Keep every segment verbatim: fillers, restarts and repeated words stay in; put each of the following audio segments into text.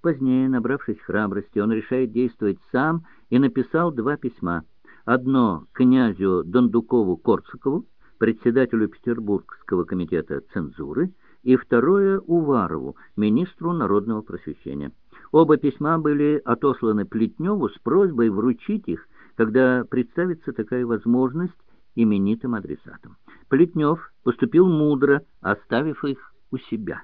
Позднее, набравшись храбрости, он решает действовать сам и написал два письма. Одно князю Дондукову-Корсакову, председателю Петербургского комитета цензуры, и второе Уварову, министру народного просвещения. Оба письма были отосланы Плетневу с просьбой вручить их, когда представится такая возможность, именитым адресатам. Плетнев поступил мудро, оставив их у себя.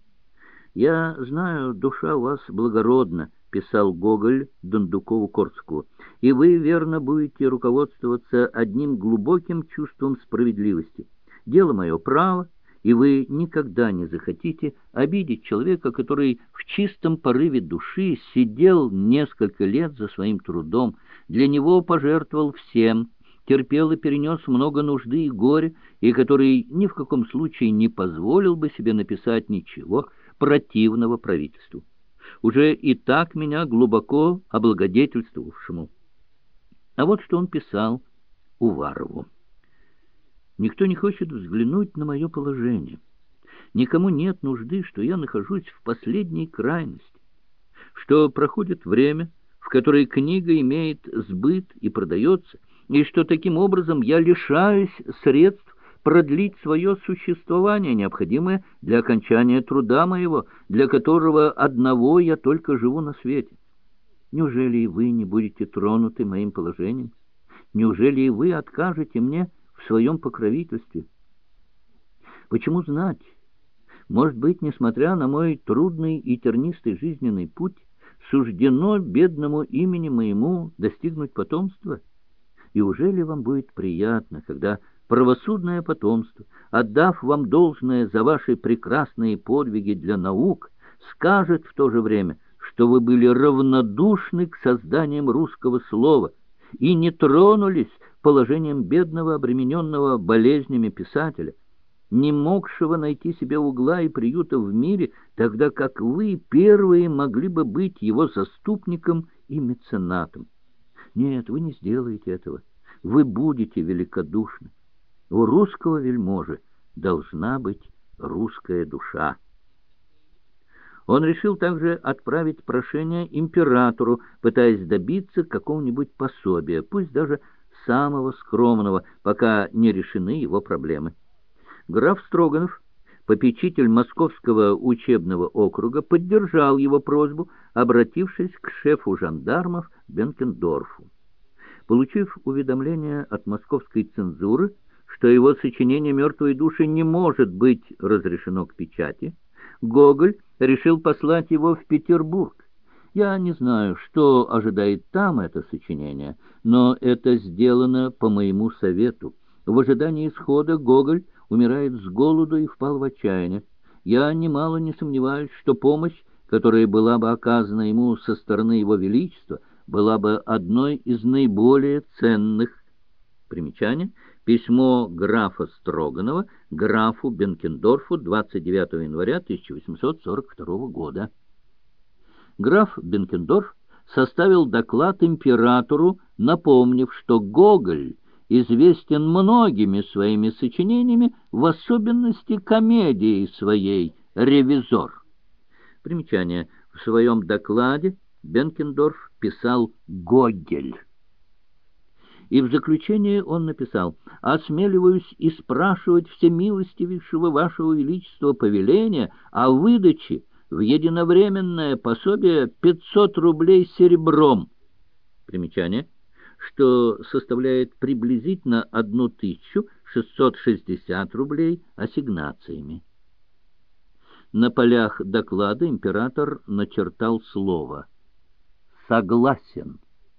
«Я знаю, душа у вас благородна», — писал Гоголь Дондукову-Корсакову, «и вы верно будете руководствоваться одним глубоким чувством справедливости. Дело мое право, и вы никогда не захотите обидеть человека, который в чистом порыве души сидел несколько лет за своим трудом, для него пожертвовал всем, терпел и перенес много нужды и горя, и который ни в каком случае не позволил бы себе написать ничего противного правительству, уже и так меня глубоко облагодетельствовавшему». А вот что он писал Уварову. «Никто не хочет взглянуть на мое положение. Никому нет нужды, что я нахожусь в последней крайности, что проходит время, в которое книга имеет сбыт и продается, и что таким образом я лишаюсь средств продлить свое существование, необходимое для окончания труда моего, для которого одного я только живу на свете. Неужели и вы не будете тронуты моим положением? Неужели и вы откажете мне в своем покровительстве? Почему знать? Может быть, несмотря на мой трудный и тернистый жизненный путь, суждено бедному имени моему достигнуть потомства? И ужели вам будет приятно, когда правосудное потомство, отдав вам должное за ваши прекрасные подвиги для наук, скажет в то же время, что вы были равнодушны к созданиям русского слова и не тронулись положением бедного, обремененного болезнями писателя, не могшего найти себе угла и приюта в мире, тогда как вы первые могли бы быть его заступником и меценатом? Нет, вы не сделаете этого. Вы будете великодушны. У русского вельможи должна быть русская душа». Он решил также отправить прошение императору, пытаясь добиться какого-нибудь пособия, пусть даже самого скромного, пока не решены его проблемы. Граф Строганов, попечитель Московского учебного округа, поддержал его просьбу, обратившись к шефу жандармов Бенкендорфу. Получив уведомление от московской цензуры, что его сочинение «Мертвые души» не может быть разрешено к печати, Гоголь решил послать его в Петербург. Я не знаю, что ожидает там это сочинение, но это сделано по моему совету. В ожидании исхода Гоголь умирает с голоду и впал в отчаяние. Я немало не сомневаюсь, что помощь, которая была бы оказана ему со стороны его величества, была бы одной из наиболее ценных. Примечание. Письмо графа Строганова графу Бенкендорфу двадцать девятого января тысяча восемьсот сорок второго года. Граф Бенкендорф составил доклад императору, напомнив, что Гоголь известен многими своими сочинениями, в особенности комедией своей «Ревизор». Примечание. В своем докладе Бенкендорф писал «Гогель». И в заключении он написал: «Осмеливаюсь и спрашивать всемилостивейшего вашего величества повеления о выдаче в единовременное пособие пятьсот рублей серебром». Примечание, что составляет приблизительно тысячу шестьсот шестьдесят рублей ассигнациями. На полях доклада император начертал слово «Согласен».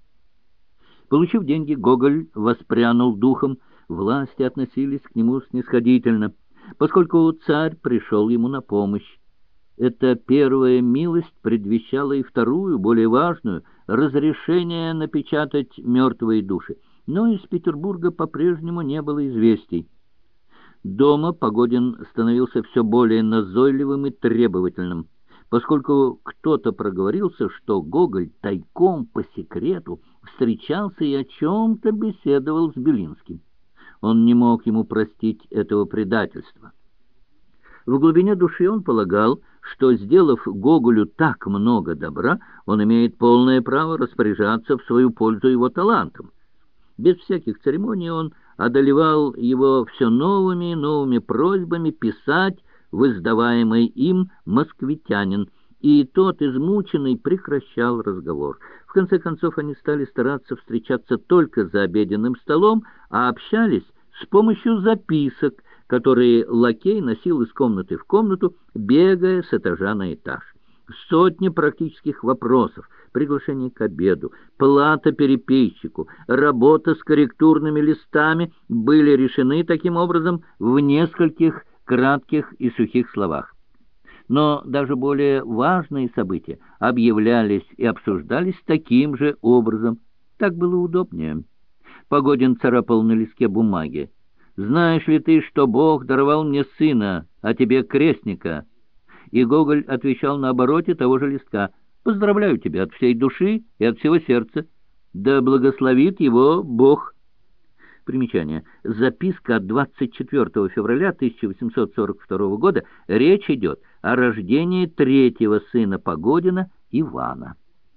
Получив деньги, Гоголь воспрянул духом, власти относились к нему снисходительно, поскольку царь пришел ему на помощь. Эта первая милость предвещала и вторую, более важную — разрешение напечатать «Мертвые души». Но из Петербурга по-прежнему не было известий. Дома Погодин становился все более назойливым и требовательным, поскольку кто-то проговорился, что Гоголь тайком по секрету встречался и о чем-то беседовал с Белинским. Он не мог ему простить этого предательства. В глубине души он полагал, что, сделав Гоголю так много добра, он имеет полное право распоряжаться в свою пользу его талантом. Без всяких церемоний он одолевал его все новыми и новыми просьбами писать в издаваемый им «Москвитянин», и тот, измученный, прекращал разговор. В конце концов, они стали стараться встречаться только за обеденным столом, а общались с помощью записок, которые лакей носил из комнаты в комнату, бегая с этажа на этаж. Сотни практических вопросов, приглашение к обеду, плата переписчику, работа с корректурными листами были решены таким образом в нескольких кратких и сухих словах. Но даже более важные события объявлялись и обсуждались таким же образом. Так было удобнее. Погодин царапал на листке бумаги: «Знаешь ли ты, что Бог даровал мне сына, а тебе крестника?» И Гоголь отвечал на обороте того же листка: «Поздравляю тебя от всей души и от всего сердца. Да благословит его Бог». Примечание. Записка от двадцать четвёртого февраля тысяча восемьсот сорок второго года. Речь идет о рождении третьего сына Погодина, Ивана.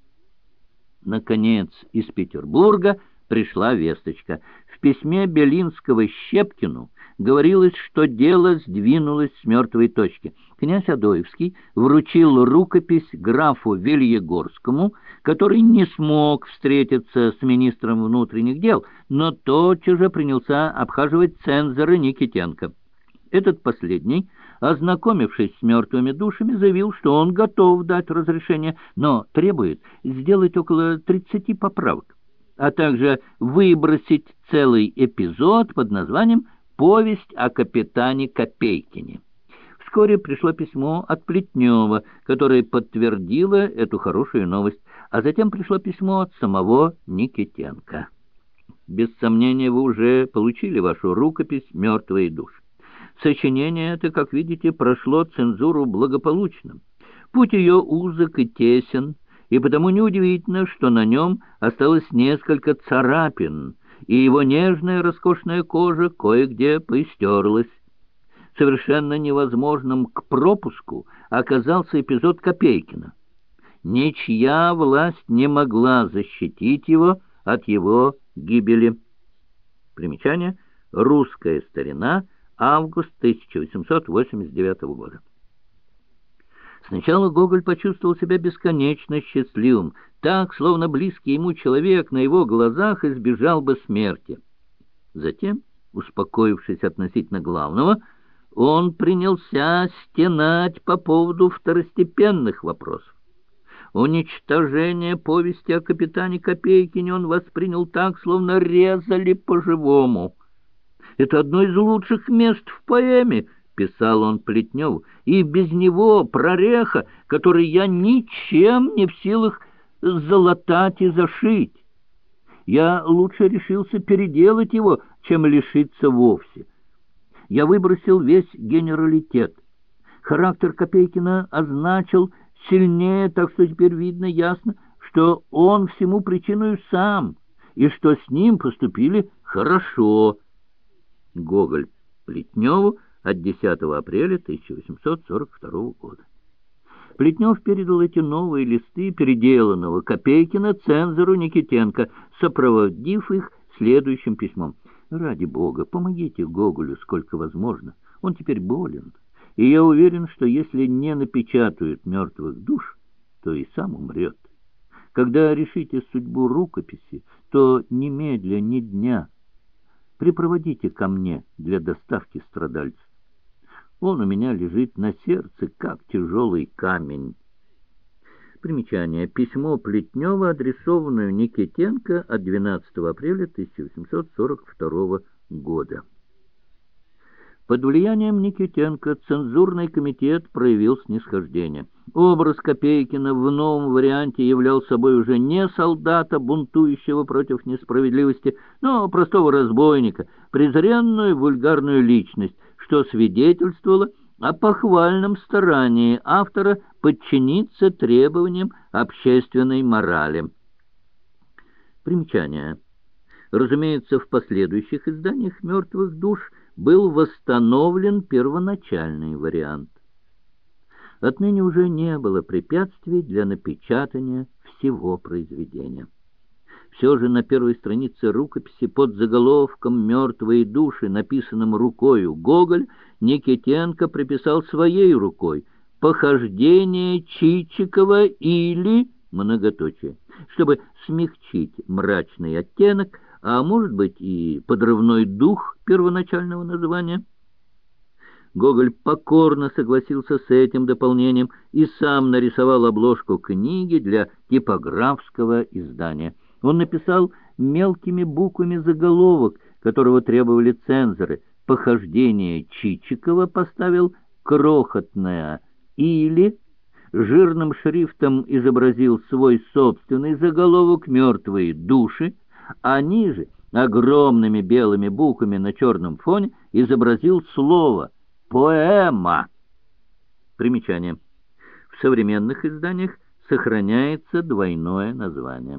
Наконец, из Петербурга пришла весточка. В письме Белинского Щепкину говорилось, что дело сдвинулось с мертвой точки. Князь Адоевский вручил рукопись графу Вельегорскому, который не смог встретиться с министром внутренних дел, но тотчас же принялся обхаживать цензора Никитенко. Этот последний, ознакомившись с мертвыми душами, заявил, что он готов дать разрешение, но требует сделать около тридцати поправок, а также выбросить целый эпизод под названием «Повесть о капитане Копейкине». Вскоре пришло письмо от Плетнева, которое подтвердило эту хорошую новость, а затем пришло письмо от самого Никитенко. Без сомнения, вы уже получили вашу рукопись «Мертвые души». Сочинение это, как видите, прошло цензуру благополучно. Путь ее узок и тесен, и потому неудивительно, что на нем осталось несколько царапин, и его нежная роскошная кожа кое-где поистерлась. Совершенно невозможным к пропуску оказался эпизод Копейкина. Ничья власть не могла защитить его от его гибели. Примечание. Русская старина. Август тысяча восемьсот восемьдесят девятого года. Сначала Гоголь почувствовал себя бесконечно счастливым, так, словно близкий ему человек на его глазах избежал бы смерти. Затем, успокоившись относительно главного, он принялся стенать по поводу второстепенных вопросов. Уничтожение повести о капитане Копейкине он воспринял так, словно резали по-живому. «Это одно из лучших мест в поэме», — писал он Плетневу, «и без него прореха, который я ничем не в силах залатать и зашить. Я лучше решился переделать его, чем лишиться вовсе. Я выбросил весь генералитет. Характер Копейкина означил сильнее, так что теперь видно ясно, что он всему причиной сам, и что с ним поступили хорошо». Гоголь Плетневу от десятого апреля тысяча восемьсот сорок второго года. Плетнев передал эти новые листы переделанного Копейкина цензору Никитенко, сопроводив их следующим письмом. «Ради Бога, помогите Гоголю сколько возможно. Он теперь болен, и я уверен, что если не напечатают «Мертвых душ», то и сам умрет. Когда решите судьбу рукописи, то немедля ни дня припроводите ко мне для доставки страдальцев. Он у меня лежит на сердце, как тяжелый камень». Примечание. Письмо Плетнева, адресованное Никитенко от двенадцатого апреля тысяча восемьсот сорок второго года. Под влиянием Никитенко цензурный комитет проявил снисхождение. Образ Копейкина в новом варианте являл собой уже не солдата, бунтующего против несправедливости, но простого разбойника, презренную вульгарную личность, что свидетельствовало о похвальном старании автора подчиниться требованиям общественной морали. Примечание. Разумеется, в последующих изданиях «Мертвых душ» был восстановлен первоначальный вариант. Отныне уже не было препятствий для напечатания всего произведения. Все же на первой странице рукописи под заголовком «Мертвые души», написанным рукою Гоголь, Никитенко приписал своей рукой «Похождение Чичикова» или многоточие, чтобы смягчить мрачный оттенок, а может быть и подрывной дух первоначального названия. Гоголь покорно согласился с этим дополнением и сам нарисовал обложку книги для типографского издания. Он написал мелкими буквами заголовок, которого требовали цензоры. «Похождение Чичикова» поставил крохотное «или», жирным шрифтом изобразил свой собственный заголовок «Мертвые души», а ниже огромными белыми буквами на черном фоне изобразил слово «поэма». Примечание. В современных изданиях сохраняется двойное название.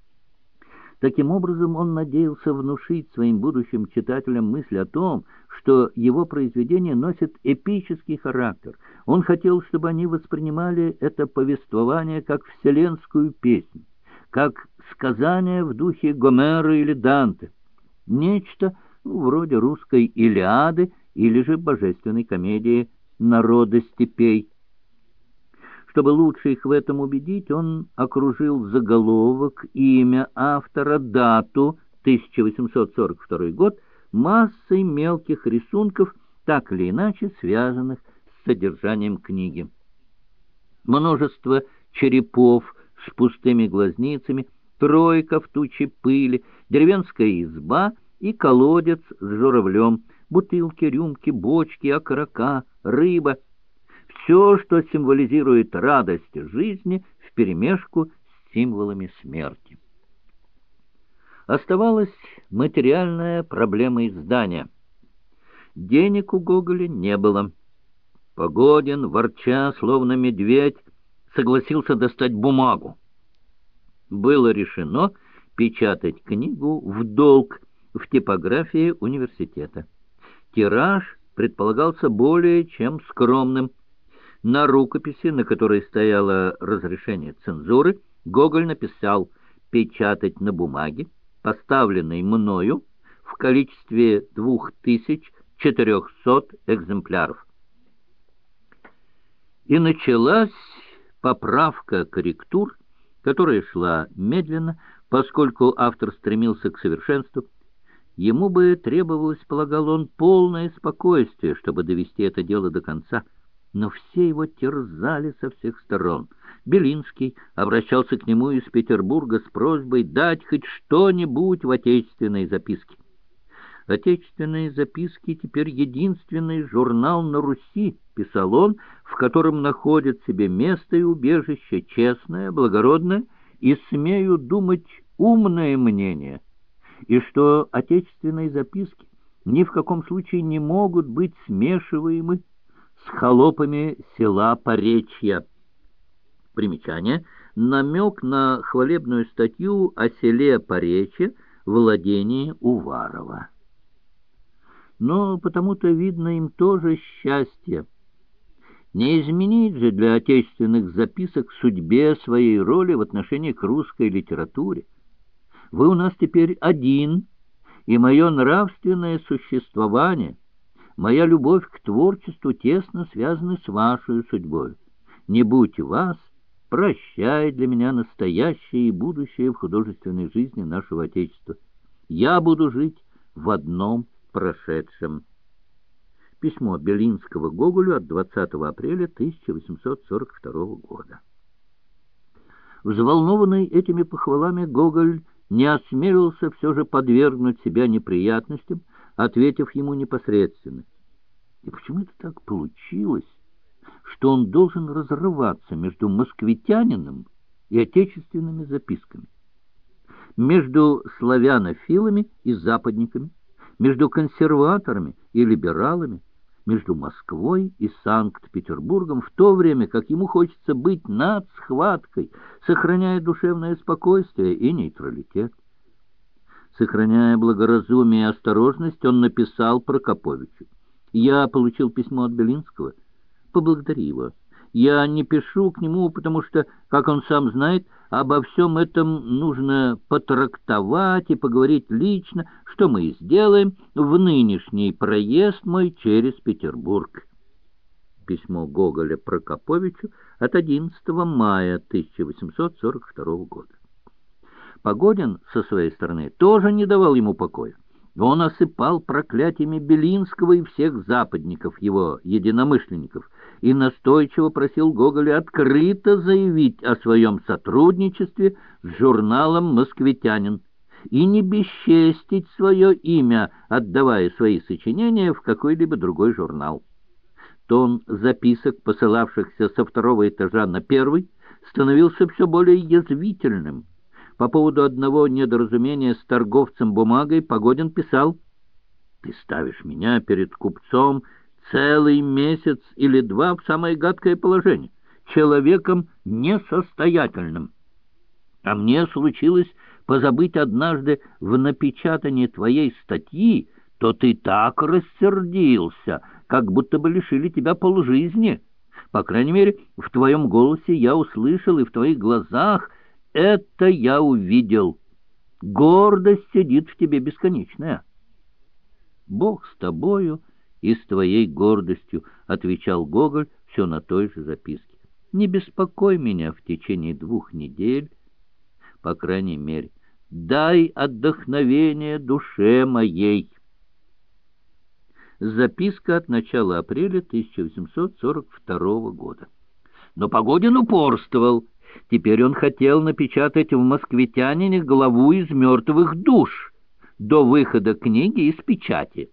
Таким образом, он надеялся внушить своим будущим читателям мысль о том, что его произведения носят эпический характер. Он хотел, чтобы они воспринимали это повествование как вселенскую песнь, как сказание в духе Гомера или Данте, нечто ну, вроде русской Илиады или же божественной комедии «Народа степей». Чтобы лучше их в этом убедить, он окружил заголовок, имя автора, дату тысяча восемьсот сорок второй год массой мелких рисунков, так или иначе связанных с содержанием книги. Множество черепов с пустыми глазницами, тройка в туче пыли, деревенская изба и колодец с журавлем, бутылки, рюмки, бочки, окорока, рыба. Все, что символизирует радость жизни, вперемешку с символами смерти. Оставалась материальная проблема издания. Денег у Гоголя не было. Погодин, ворча, словно медведь, согласился достать бумагу. Было решено печатать книгу в долг в типографии университета. Тираж предполагался более чем скромным. На рукописи, на которой стояло разрешение цензуры, Гоголь написал «печатать на бумаге, поставленной мною, в количестве двух тысяч четырехсот экземпляров». И началась поправка корректур, которая шла медленно, поскольку автор стремился к совершенству. Ему бы требовалось, полагал он, полное спокойствие, чтобы довести это дело до конца. Но все его терзали со всех сторон. Белинский обращался к нему из Петербурга с просьбой дать хоть что-нибудь в отечественной записке. «Отечественные записки теперь единственный журнал на Руси», — писал он, «в котором находит себе место и убежище честное, благородное и, смею думать, умное мнение, и что отечественные записки ни в каком случае не могут быть смешиваемы с холопами села Поречья». Примечание. Намек на хвалебную статью о селе Поречье, владении Уварова. Но потому-то, видно, им тоже счастье. Не изменить же для отечественных записок судьбе своей роли в отношении к русской литературе. Вы у нас теперь один, и мое нравственное существование, моя любовь к творчеству тесно связаны с вашей судьбой. Не будь вас, прощай для меня настоящее и будущее в художественной жизни нашего Отечества. Я буду жить в одном прошедшем. Письмо Белинского Гоголю от двадцатого апреля тысяча восемьсот сорок второго года. Взволнованный этими похвалами, Гоголь не осмелился все же подвергнуть себя неприятностям, ответив ему непосредственно. И почему это так получилось, что он должен разрываться между москвитянином и отечественными записками, между славянофилами и западниками, между консерваторами и либералами, между Москвой и Санкт-Петербургом, в то время как ему хочется быть над схваткой, сохраняя душевное спокойствие и нейтралитет. Сохраняя благоразумие и осторожность, он написал Прокоповичу: «Я получил письмо от Белинского. Поблагодари его. Я не пишу к нему, потому что, как он сам знает, обо всем этом нужно потрактовать и поговорить лично, что мы и сделаем в нынешний проезд мой через Петербург. Письмо Гоголя Прокоповичу от одиннадцатого мая тысяча восемьсот сорок второго года. Погодин, со своей стороны, тоже не давал ему покоя. Он осыпал проклятиями Белинского и всех западников, его единомышленников, и настойчиво просил Гоголя открыто заявить о своем сотрудничестве с журналом «Москвитянин» и не бесчестить свое имя, отдавая свои сочинения в какой-либо другой журнал. Тон записок, посылавшихся со второго этажа на первый, становился все более язвительным. По поводу одного недоразумения с торговцем бумагой Погодин писал: «Ты ставишь меня перед купцом целый месяц или два в самое гадкое положение, человеком несостоятельным. А мне случилось позабыть однажды в напечатании твоей статьи, то ты так рассердился, как будто бы лишили тебя полжизни. По крайней мере, в твоем голосе я услышал, и в твоих глазах это я увидел. Гордость сидит в тебе бесконечная». «Бог с тобою и с твоей гордостью», — отвечал Гоголь все на той же записке. «Не беспокой меня в течение двух недель, по крайней мере, дай отдохновение душе моей». Записка от начала апреля тысяча восемьсот сорок второго года. Но Погодин упорствовал. Теперь он хотел напечатать в «Москвитянине» главу из «Мертвых душ» до выхода книги из печати.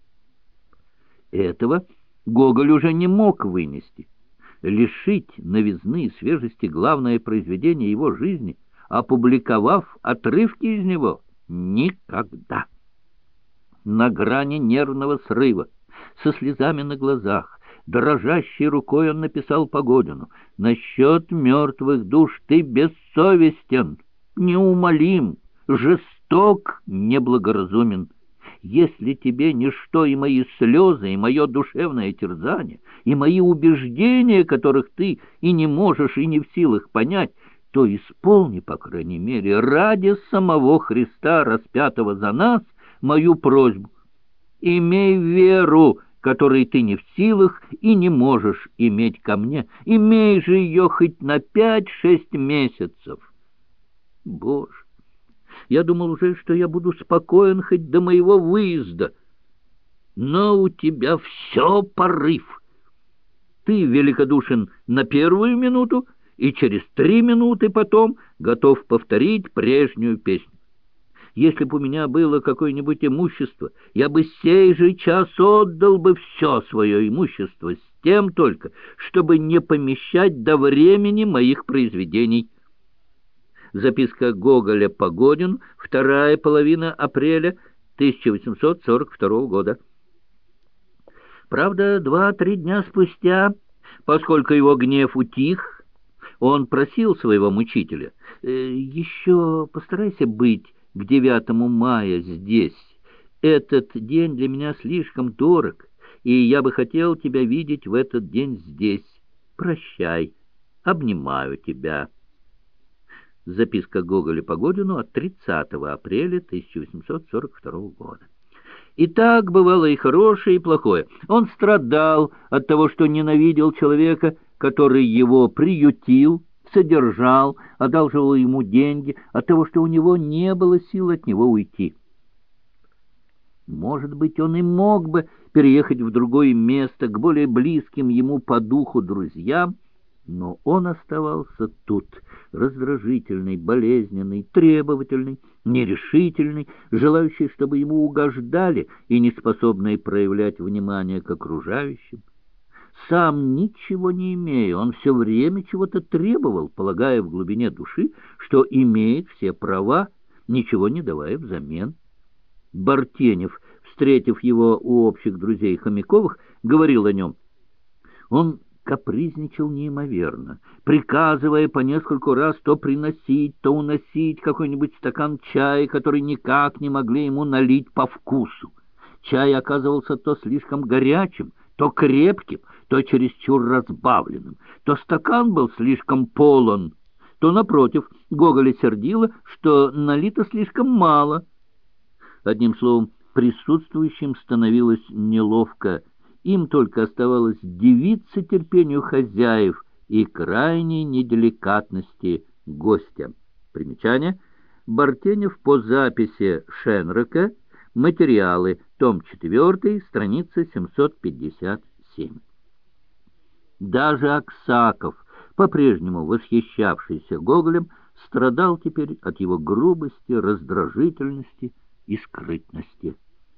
Этого Гоголь уже не мог вынести. Лишить новизны и свежести главное произведение его жизни, опубликовав отрывки из него, никогда. На грани нервного срыва, со слезами на глазах, дрожащей рукой он написал Погодину: «Насчет мертвых душ ты бессовестен, неумолим, жесток, неблагоразумен. Если тебе ничто и мои слезы, и мое душевное терзание, и мои убеждения, которых ты и не можешь, и не в силах понять, то исполни, по крайней мере, ради самого Христа, распятого за нас, мою просьбу. Имей веру, которой ты не в силах и не можешь иметь ко мне. Имей же ее хоть на пять-шесть месяцев». Боже, я думал уже, что я буду спокоен хоть до моего выезда. Но у тебя все порыв. Ты великодушен на первую минуту, и через три минуты потом готов повторить прежнюю песню. Если бы у меня было какое-нибудь имущество, я бы сей же час отдал бы все свое имущество, с тем только, чтобы не помещать до времени моих произведений. Записка Гоголя Погодину, вторая половина апреля тысяча восемьсот сорок второго года. Правда, два-три дня спустя, поскольку его гнев утих, он просил своего мучителя: «Э, «Еще постарайся быть к девятому мая здесь. Этот день для меня слишком дорог, и я бы хотел тебя видеть в этот день здесь. Прощай, обнимаю тебя». Записка Гоголя Погодину от тридцатого апреля тысяча восемьсот сорок второго года. И так бывало и хорошее, и плохое. Он страдал от того, что ненавидел человека, который его приютил, содержал, одалживал ему деньги, от того, что у него не было сил от него уйти. Может быть, он и мог бы переехать в другое место, к более близким ему по духу друзьям, но он оставался тут, раздражительный, болезненный, требовательный, нерешительный, желающий, чтобы ему угождали, и неспособный проявлять внимание к окружающим. Сам ничего не имея, он все время чего-то требовал, полагая в глубине души, что имеет все права, ничего не давая взамен. Бартенев, встретив его у общих друзей Хомяковых, говорил о нем: он капризничал неимоверно, приказывая по нескольку раз то приносить, то уносить какой-нибудь стакан чая, который никак не могли ему налить по вкусу. Чай оказывался то слишком горячим, то крепким, то чересчур разбавленным, то стакан был слишком полон, то, напротив, Гоголя сердило, что налито слишком мало. Одним словом, присутствующим становилось неловко. Им только оставалось дивиться терпению хозяев и крайней неделикатности гостя. Примечание. Бартенев по записи Шенрока. Материалы. Том четвёртый, страница семьсот пятьдесят семь. Даже Аксаков, по-прежнему восхищавшийся Гоголем, страдал теперь от его грубости, раздражительности и скрытности.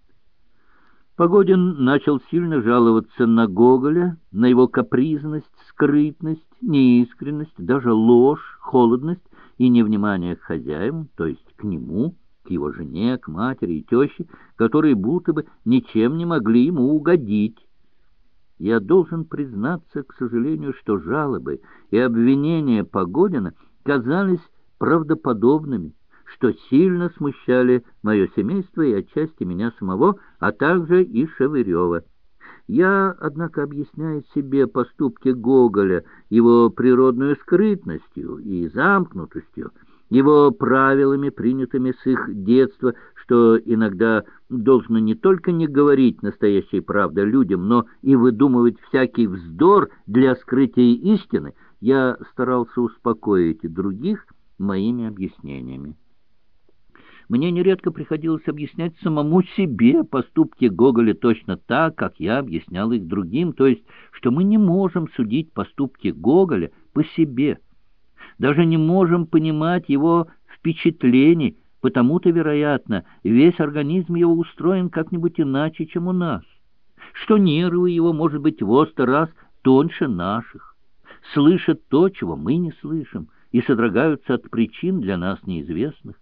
Погодин начал сильно жаловаться на Гоголя, на его капризность, скрытность, неискренность, даже ложь, холодность и невнимание к хозяевам, то есть к нему, к его жене, к матери и теще, которые будто бы ничем не могли ему угодить. Я должен признаться, к сожалению, что жалобы и обвинения Погодина казались правдоподобными, что сильно смущали мое семейство и отчасти меня самого, а также и Шевырева. Я, однако, объясняя себе поступки Гоголя его природной скрытностью и замкнутостью, его правилами, принятыми с их детства, что иногда должно не только не говорить настоящей правды людям, но и выдумывать всякий вздор для скрытия истины, я старался успокоить и других моими объяснениями. Мне нередко приходилось объяснять самому себе поступки Гоголя точно так, как я объяснял их другим, то есть, что мы не можем судить поступки Гоголя по себе, даже не можем понимать его впечатлений, потому-то, вероятно, весь организм его устроен как-нибудь иначе, чем у нас, что нервы его, может быть, во сто раз тоньше наших, слышат то, чего мы не слышим, и содрогаются от причин для нас неизвестных.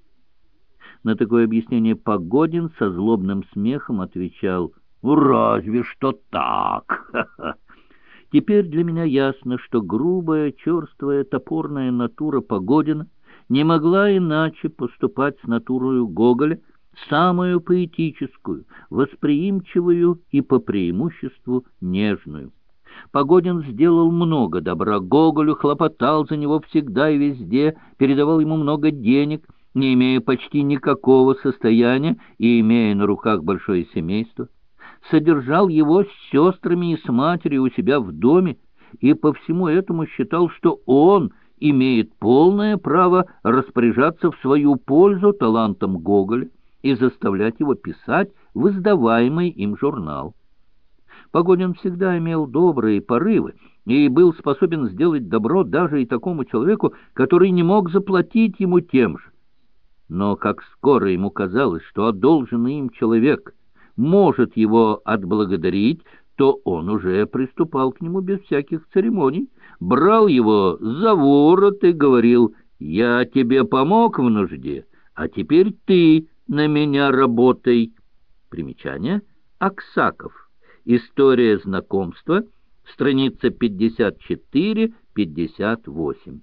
На такое объяснение Погодин со злобным смехом отвечал: «Разве что так!» Теперь для меня ясно, что грубая, черствая, топорная натура Погодина не могла иначе поступать с натурою Гоголя, самую поэтическую, восприимчивую и по преимуществу нежную. Погодин сделал много добра Гоголю, хлопотал за него всегда и везде, передавал ему много денег, не имея почти никакого состояния и имея на руках большое семейство, содержал его с сестрами и с матерью у себя в доме, и по всему этому считал, что он имеет полное право распоряжаться в свою пользу талантом Гоголя и заставлять его писать в издаваемый им журнал. Погодин всегда имел добрые порывы и был способен сделать добро даже и такому человеку, который не мог заплатить ему тем же. Но как скоро ему казалось, что одолженный им человек может его отблагодарить, то он уже приступал к нему без всяких церемоний, брал его за ворот и говорил: «Я тебе помог в нужде, а теперь ты на меня работай». Примечание. Аксаков. История знакомства. Страница пятьдесят четыре — пятьдесят восемь.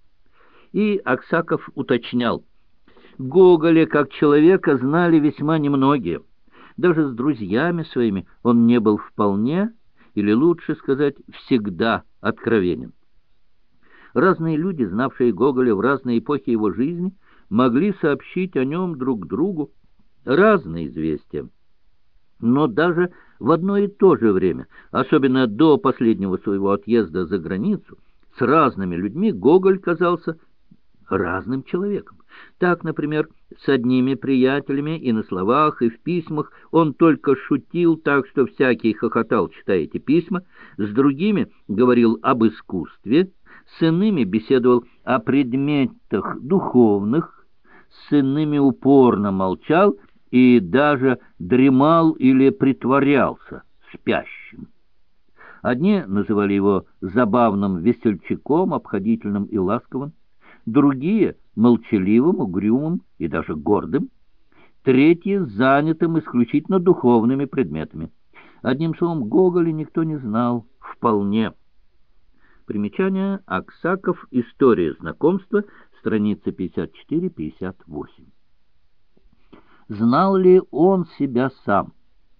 И Аксаков уточнял: Гоголя как человека знали весьма немногие. Даже с друзьями своими он не был вполне, или лучше сказать, всегда откровенен. Разные люди, знавшие Гоголя в разные эпохи его жизни, могли сообщить о нем друг другу разные известия. Но даже в одно и то же время, особенно до последнего своего отъезда за границу, с разными людьми Гоголь казался разным человеком. Так, например, с одними приятелями и на словах, и в письмах он только шутил так, что всякий хохотал, читая эти письма, с другими говорил об искусстве, с иными беседовал о предметах духовных, с иными упорно молчал и даже дремал или притворялся спящим. Одни называли его забавным весельчаком, обходительным и ласковым, другие — молчаливым, угрюмым и даже гордым, третьи — занятым исключительно духовными предметами. Одним словом, Гоголя никто не знал вполне. Примечание. Аксаков. История знакомства. Страница пятьдесят четыре — пятьдесят восемь. Знал ли он себя сам?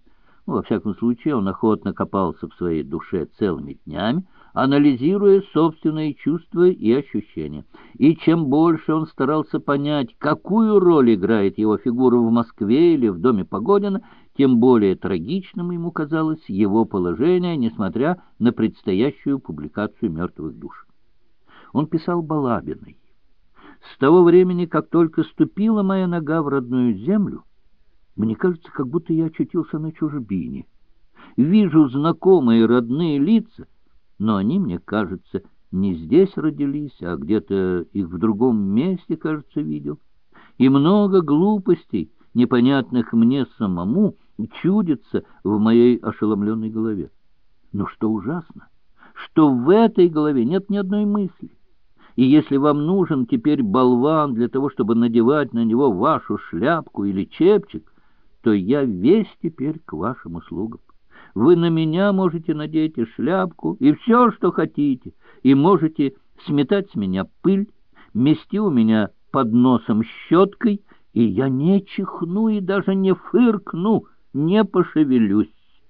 Ну, во всяком случае, он охотно копался в своей душе целыми днями, анализируя собственные чувства и ощущения. И чем больше он старался понять, какую роль играет его фигура в Москве или в доме Погодина, тем более трагичным ему казалось его положение, несмотря на предстоящую публикацию «Мертвых душ». Он писал Балабиной: «С того времени, как только ступила моя нога в родную землю, мне кажется, как будто я очутился на чужбине. Вижу знакомые родные лица, но они, мне кажется, не здесь родились, а где-то их в другом месте, кажется, видел. И много глупостей, непонятных мне самому, чудится в моей ошеломленной голове. Но что ужасно, что в этой голове нет ни одной мысли. И если вам нужен теперь болван для того, чтобы надевать на него вашу шляпку или чепчик, то я весь теперь к вашим услугам. Вы на меня можете надеть и шляпку, и все, что хотите, и можете сметать с меня пыль, мести у меня под носом щеткой, и я не чихну и даже не фыркну, не пошевелюсь».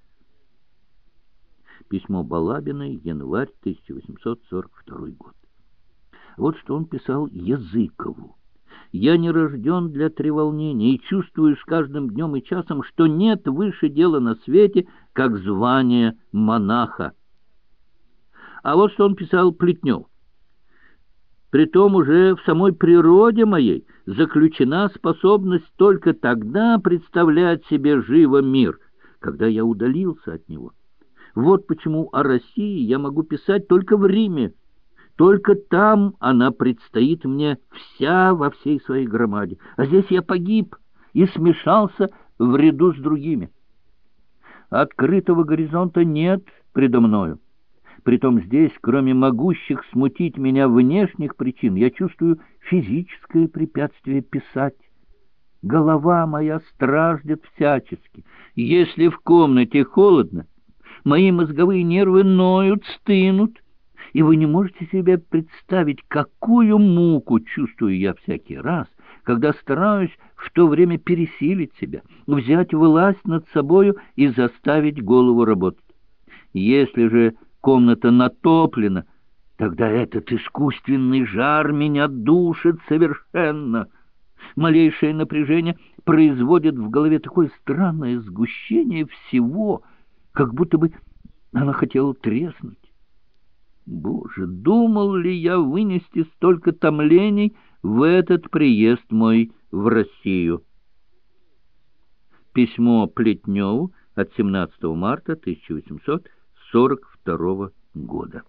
Письмо Балабиной, январь тысяча восемьсот сорок второй год. Вот что он писал Языкову: «Я не рожден для треволнений и чувствую с каждым днем и часом, что нет выше дела на свете, как звание монаха». А вот что он писал Плетневу: «Притом уже в самой природе моей заключена способность только тогда представлять себе живо мир, когда я удалился от него. Вот почему о России я могу писать только в Риме. Только там она предстоит мне вся во всей своей громаде. А здесь я погиб и смешался в ряду с другими. Открытого горизонта нет предо мною. Притом здесь, кроме могущих смутить меня внешних причин, я чувствую физическое препятствие писать. Голова моя страждет всячески. Если в комнате холодно, мои мозговые нервы ноют, стынут, и вы не можете себе представить, какую муку чувствую я всякий раз, когда стараюсь в то время пересилить себя, взять власть над собою и заставить голову работать. Если же комната натоплена, тогда этот искусственный жар меня душит совершенно. Малейшее напряжение производит в голове такое странное сгущение всего, как будто бы она хотела треснуть. Боже, думал ли я вынести столько томлений в этот приезд мой в Россию?» Письмо Плетневу от семнадцатого марта тысяча восемьсот сорок второго года.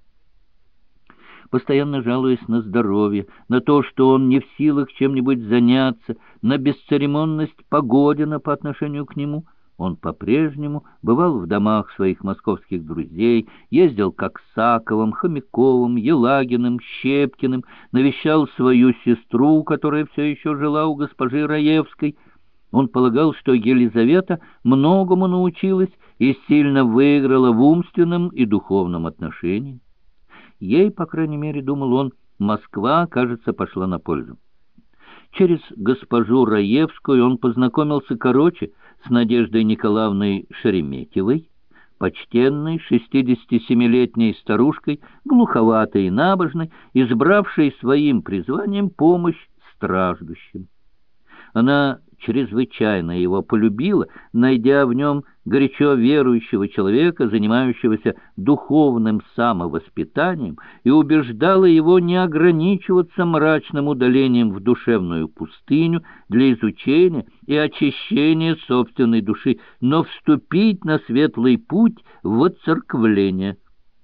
Постоянно жалуясь на здоровье, на то, что он не в силах чем-нибудь заняться, на бесцеремонность Погодина по отношению к нему, он по-прежнему бывал в домах своих московских друзей, ездил к Аксаковым, Хомяковым, Елагиным, Щепкиным, навещал свою сестру, которая все еще жила у госпожи Раевской. Он полагал, что Елизавета многому научилась и сильно выиграла в умственном и духовном отношении. Ей, по крайней мере, думал он, Москва, кажется, пошла на пользу. Через госпожу Раевскую он познакомился короче с Надеждой Николаевной Шереметьевой, почтенной шестидесятисемилетней старушкой, глуховатой и набожной, избравшей своим призванием помощь страждущим. Она чрезвычайно его полюбила, найдя в нем горячо верующего человека, занимающегося духовным самовоспитанием, и убеждала его не ограничиваться мрачным удалением в душевную пустыню для изучения и очищения собственной души, но вступить на светлый путь воцерквления.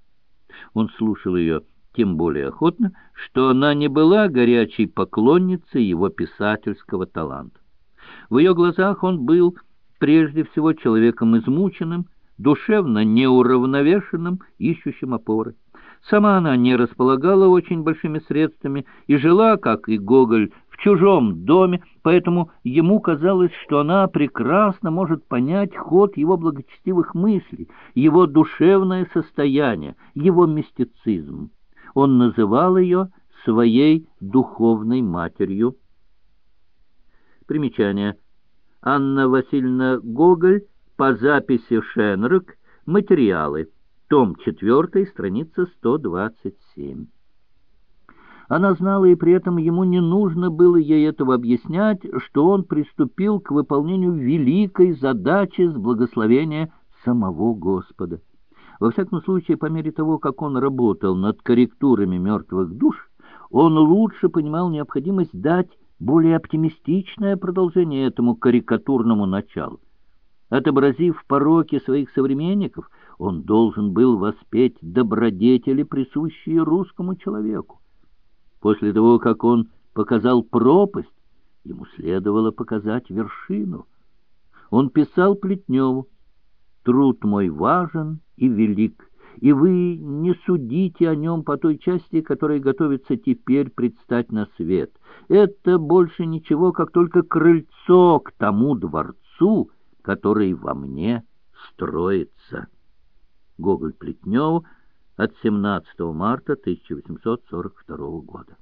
Он слушал ее тем более охотно, что она не была горячей поклонницей его писательского таланта. В ее глазах он был прежде всего человеком измученным, душевно неуравновешенным, ищущим опоры. Сама она не располагала очень большими средствами и жила, как и Гоголь, в чужом доме, поэтому ему казалось, что она прекрасно может понять ход его благочестивых мыслей, его душевное состояние, его мистицизм. Он называл ее своей духовной матерью. Примечание. Анна Васильевна Гоголь, по записи Шенрак «Материалы», том четыре, страница сто двадцать семь. Она знала, и при этом ему не нужно было ей этого объяснять, что он приступил к выполнению великой задачи с благословения самого Господа. Во всяком случае, по мере того, как он работал над корректурами мертвых душ, он лучше понимал необходимость дать более оптимистичное продолжение этому карикатурному началу. Отобразив пороки своих современников, он должен был воспеть добродетели, присущие русскому человеку. После того, как он показал пропасть, ему следовало показать вершину. Он писал Плетневу: «Труд мой важен и велик, и вы не судите о нем по той части, которая готовится теперь предстать на свет. Это больше ничего, как только крыльцо к тому дворцу, который во мне строится». Гоголь Плетневу от семнадцатого марта тысяча восемьсот сорок второго года.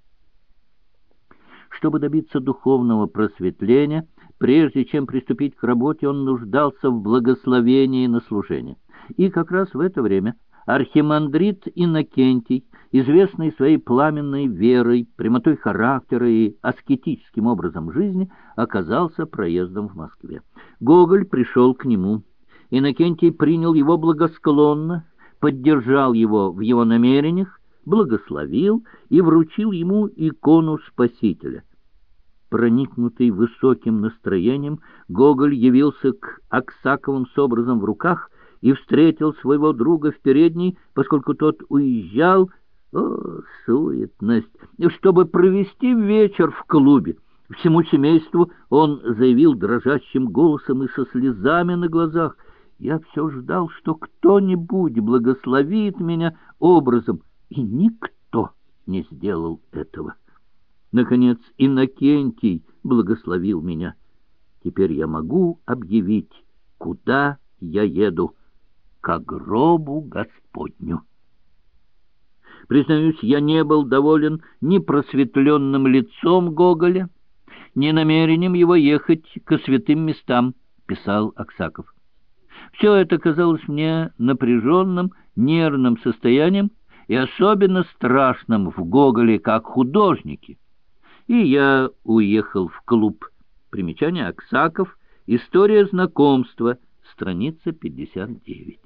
Чтобы добиться духовного просветления, прежде чем приступить к работе, он нуждался в благословении на служение. И как раз в это время архимандрит Иннокентий, известный своей пламенной верой, прямотой характера и аскетическим образом жизни, оказался проездом в Москве. Гоголь пришел к нему. Иннокентий принял его благосклонно, поддержал его в его намерениях, благословил и вручил ему икону Спасителя. Проникнутый высоким настроением, Гоголь явился к Аксаковым с образом в руках и встретил своего друга в передней, поскольку тот уезжал, о, суетность, чтобы провести вечер в клубе. Всему семейству он заявил дрожащим голосом и со слезами на глазах: «Я все ждал, что кто-нибудь благословит меня образом, и никто не сделал этого. Наконец, Иннокентий благословил меня. Теперь я могу объявить, куда я еду: ко гробу Господню». Признаюсь, я не был доволен ни просветленным лицом Гоголя, ни намерением его ехать ко святым местам, писал Аксаков. Все это казалось мне напряженным, нервным состоянием и особенно страшным в Гоголе как художнике. И я уехал в клуб. Примечание Аксаков. История знакомства. Страница пятьдесят девять.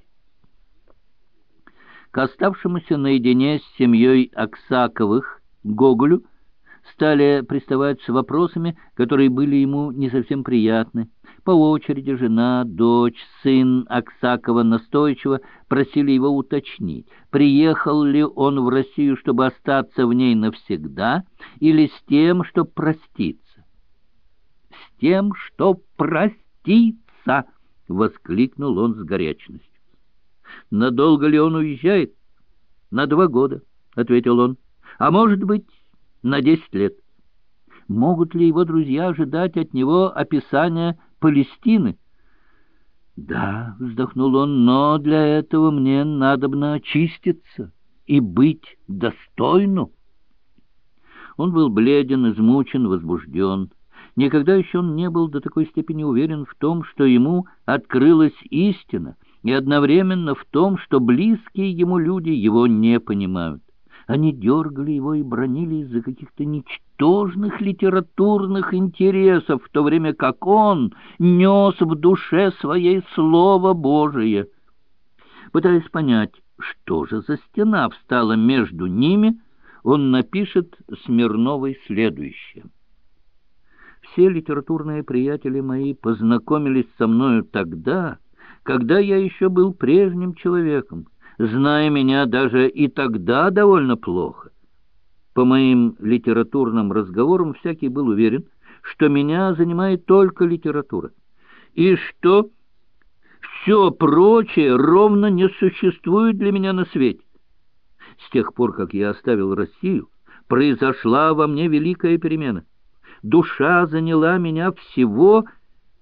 К оставшемуся наедине с семьей Аксаковых Гоголю стали приставать с вопросами, которые были ему не совсем приятны. По очереди жена, дочь, сын Аксакова настойчиво просили его уточнить, приехал ли он в Россию, чтобы остаться в ней навсегда, или с тем, чтобы проститься. «С тем, что проститься!» — воскликнул он с горячностью. «Надолго ли он уезжает?» «На два года», — ответил он, — «а может быть, на десять лет». «Могут ли его друзья ожидать от него описания Палестины?» «Да», — вздохнул он, — «но для этого мне надобно очиститься и быть достойну». Он был бледен, измучен, возбужден. Никогда еще он не был до такой степени уверен в том, что ему открылась истина, и одновременно в том, что близкие ему люди его не понимают. Они дергали его и бронили из-за каких-то ничтожных литературных интересов, в то время как он нес в душе своей Слово Божие. Пытаясь понять, что же за стена встала между ними, он напишет Смирновой следующее. «Все литературные приятели мои познакомились со мною тогда, когда я еще был прежним человеком, зная меня даже и тогда довольно плохо. По моим литературным разговорам всякий был уверен, что меня занимает только литература, и что все прочее ровно не существует для меня на свете. С тех пор, как я оставил Россию, произошла во мне великая перемена. Душа заняла меня всего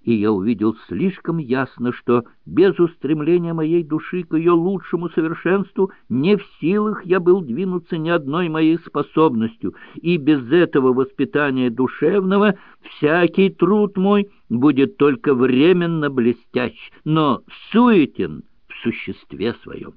и я увидел слишком ясно, что без устремления моей души к ее лучшему совершенству не в силах я был двинуться ни одной моей способностью, и без этого воспитания душевного всякий труд мой будет только временно блестящ, но суетен в существе своем.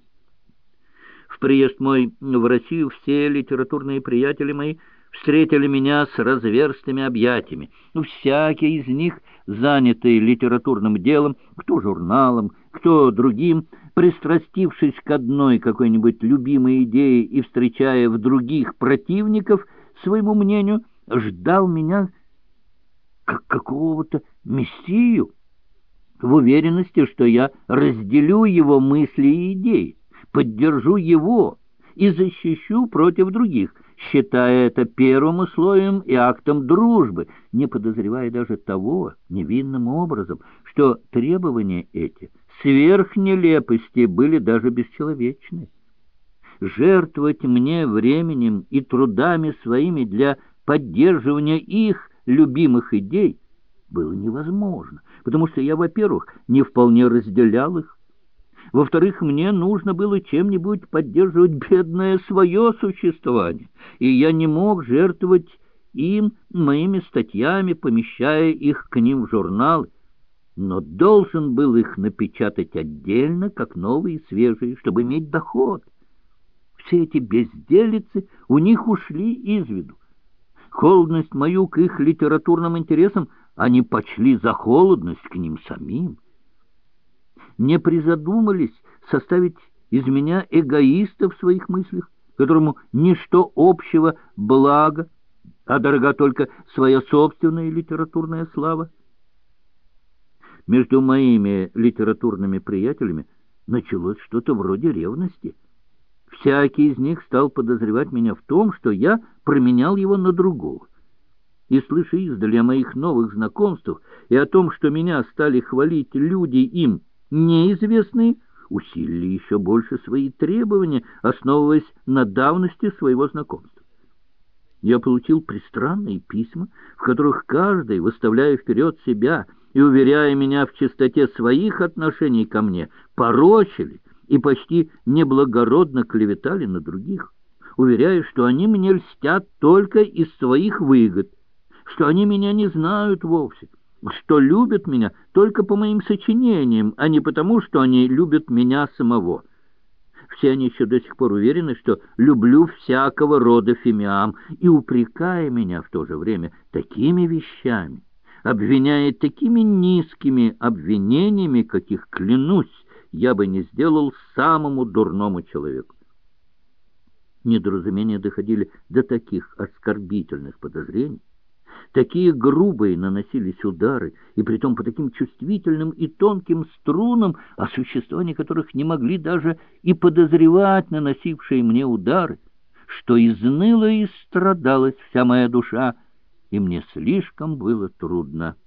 В приезд мой в Россию все литературные приятели мои встретили меня с разверстыми объятиями. Всякий из них, занятый литературным делом, кто журналом, кто другим, пристрастившись к одной какой-нибудь любимой идее и встречая в других противников своему мнению, ждал меня как какого-то мессию, в уверенности, что я разделю его мысли и идеи, поддержу его и защищу против других, считая это первым условием и актом дружбы, не подозревая даже того невинным образом, что требования эти сверх нелепости были даже бесчеловечны. Жертвовать мне временем и трудами своими для поддерживания их любимых идей было невозможно, потому что я, во-первых, не вполне разделял их, во-вторых, мне нужно было чем-нибудь поддерживать бедное свое существование, и я не мог жертвовать им моими статьями, помещая их к ним в журналы, но должен был их напечатать отдельно, как новые и свежие, чтобы иметь доход. Все эти безделицы у них ушли из виду. Холодность мою к их литературным интересам они почли за холодность к ним самим. Не призадумались составить из меня эгоиста в своих мыслях, которому ничто общего блага, а дорога только своя собственная литературная слава. Между моими литературными приятелями началось что-то вроде ревности. Всякий из них стал подозревать меня в том, что я променял его на другого. И, слыша издали о моих новых знакомствах и о том, что меня стали хвалить люди им неизвестные, усилили еще больше свои требования, основываясь на давности своего знакомства. Я получил пристранные письма, в которых каждый, выставляя вперед себя и уверяя меня в чистоте своих отношений ко мне, порочили и почти неблагородно клеветали на других, уверяя, что они мне льстят только из своих выгод, что они меня не знают вовсе, что любят меня только по моим сочинениям, а не потому, что они любят меня самого. Все они еще до сих пор уверены, что люблю всякого рода фимиам, и, упрекая меня в то же время такими вещами, обвиняя такими низкими обвинениями, каких, клянусь, я бы не сделал самому дурному человеку. Недоразумения доходили до таких оскорбительных подозрений, такие грубые наносились удары, и притом по таким чувствительным и тонким струнам, о существовании которых не могли даже и подозревать наносившие мне удары, что изныла и страдалась вся моя душа, и мне слишком было трудно.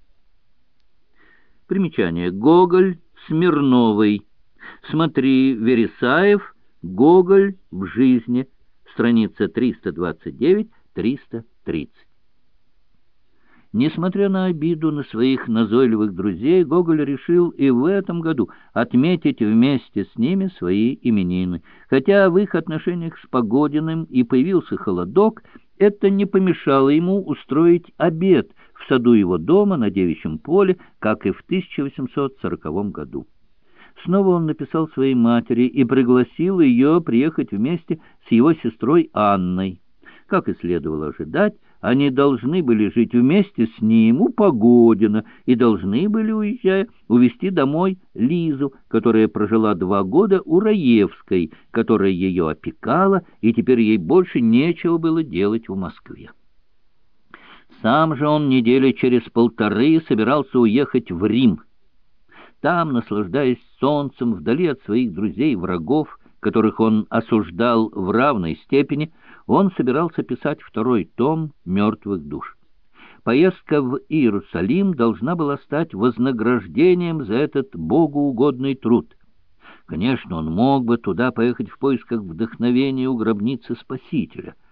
Примечание. Гоголь, Смирновой. Смотри, Вересаев, Гоголь в жизни. Страница триста двадцать девять — триста тридцать. Несмотря на обиду на своих назойливых друзей, Гоголь решил и в этом году отметить вместе с ними свои именины. Хотя в их отношениях с Погодиным и появился холодок, это не помешало ему устроить обед в саду его дома на Девичьем поле, как и в тысяча восемьсот сороковом году. Снова он написал своей матери и пригласил ее приехать вместе с его сестрой Анной. Как и следовало ожидать, они должны были жить вместе с ним у Погодина и должны были, уезжая, увезти домой Лизу, которая прожила два года у Раевской, которая ее опекала, и теперь ей больше нечего было делать в Москве. Сам же он недели через полторы собирался уехать в Рим. Там, наслаждаясь солнцем, вдали от своих друзей-врагов, которых он осуждал в равной степени, он собирался писать второй том «Мертвых душ». Поездка в Иерусалим должна была стать вознаграждением за этот богоугодный труд. Конечно, он мог бы туда поехать в поисках вдохновения у гробницы Спасителя,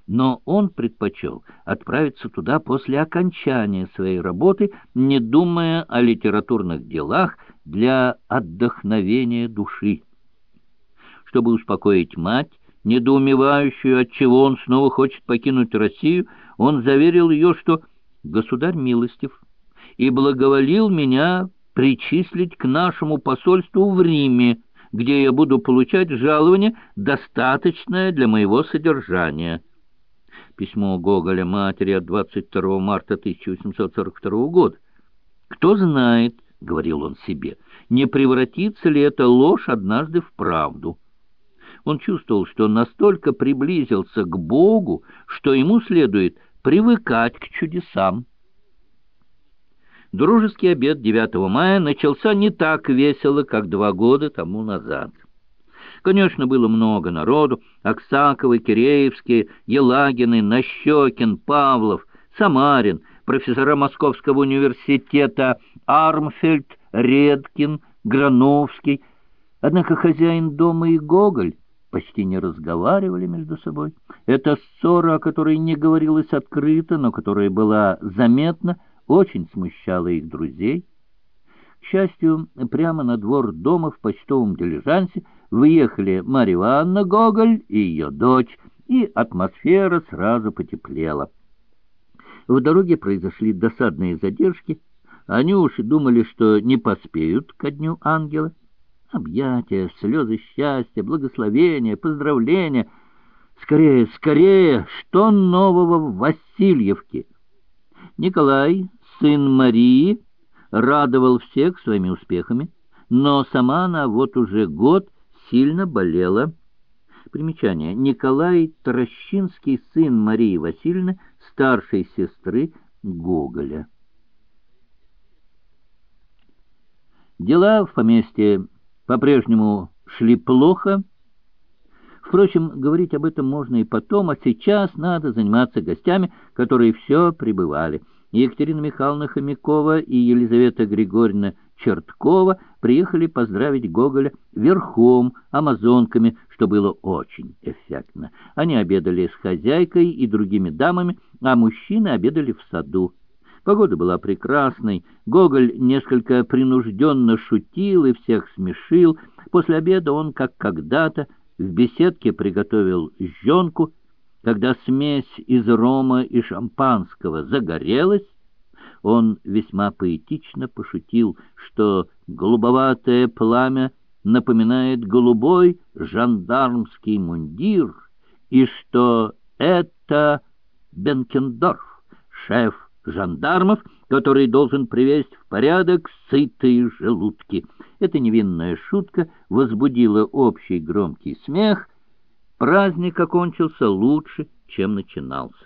но он предпочел отправиться туда после окончания своей работы, не думая о литературных делах для отдохновения души. Чтобы успокоить мать, недоумевающую, отчего он снова хочет покинуть Россию, он заверил ее, что «государь милостив и благоволил меня причислить к нашему посольству в Риме, где я буду получать жалование, достаточное для моего содержания». Письмо Гоголя матери от двадцать второго марта тысяча восемьсот сорок второго года. «Кто знает, — говорил он себе, — не превратится ли эта ложь однажды в правду». Он чувствовал, что настолько приблизился к Богу, что ему следует привыкать к чудесам. Дружеский обед девятого мая начался не так весело, как два года тому назад. Конечно, было много народу: Аксаковы, Киреевские, Елагины, Нащекин, Павлов, Самарин, профессора Московского университета Армфельд, Редкин, Грановский. Однако хозяин дома и Гоголь почти не разговаривали между собой. Эта ссора, о которой не говорилось открыто, но которая была заметна, очень смущала их друзей. К счастью, прямо на двор дома в почтовом дилижансе выехали Марья Ивановна Гоголь и ее дочь, и атмосфера сразу потеплела. В дороге произошли досадные задержки. Они уж и думали, что не поспеют ко дню ангела. Объятия, слезы счастья, благословения, поздравления. Скорее, скорее, что нового в Васильевке? Николай, сын Марии, радовал всех своими успехами, но сама она вот уже год сильно болела. Примечание. Николай Трощинский, сын Марии Васильевны, старшей сестры Гоголя. Дела в поместье по-прежнему шли плохо. Впрочем, говорить об этом можно и потом, а сейчас надо заниматься гостями, которые все прибывали. Екатерина Михайловна Хомякова и Елизавета Григорьевна Черткова приехали поздравить Гоголя верхом, амазонками, что было очень эффектно. Они обедали с хозяйкой и другими дамами, а мужчины обедали в саду. Погода была прекрасной, Гоголь несколько принужденно шутил и всех смешил. После обеда он, как когда-то, в беседке приготовил жжёнку. Когда смесь из рома и шампанского загорелась, он весьма поэтично пошутил, что голубоватое пламя напоминает голубой жандармский мундир, и что это Бенкендорф, шеф жандармов, который должен привести в порядок сытые желудки. Эта невинная шутка возбудила общий громкий смех. Праздник окончился лучше, чем начинался.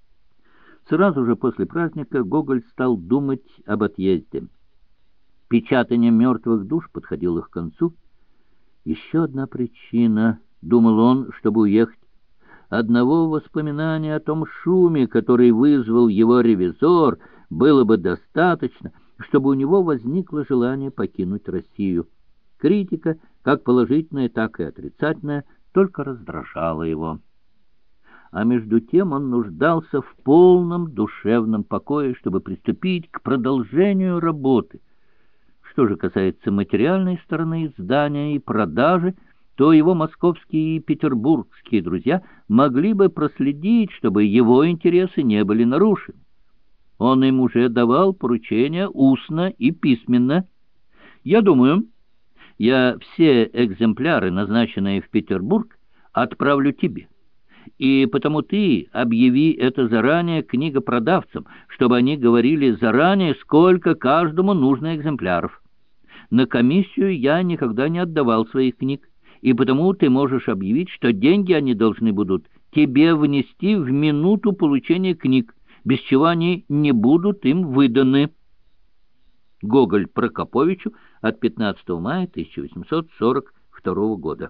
Сразу же после праздника Гоголь стал думать об отъезде. Печатание «Мертвых душ» подходило к концу. Еще одна причина, думал он, чтобы уехать. Одного воспоминания о том шуме, который вызвал его ревизор, было бы достаточно, чтобы у него возникло желание покинуть Россию. Критика, как положительная, так и отрицательная, только раздражала его. А между тем он нуждался в полном душевном покое, чтобы приступить к продолжению работы. Что же касается материальной стороны издания и продажи, то его московские и петербургские друзья могли бы проследить, чтобы его интересы не были нарушены. Он им уже давал поручения устно и письменно. Я думаю, я все экземпляры, назначенные в Петербург, отправлю тебе. И потому ты объяви это заранее книгопродавцам, чтобы они говорили заранее, сколько каждому нужно экземпляров. На комиссию я никогда не отдавал своих книг, и потому ты можешь объявить, что деньги они должны будут тебе внести в минуту получения книг, без чего они не будут им выданы. Гоголь Прокоповичу от пятнадцатого мая тысяча восемьсот сорок второго года.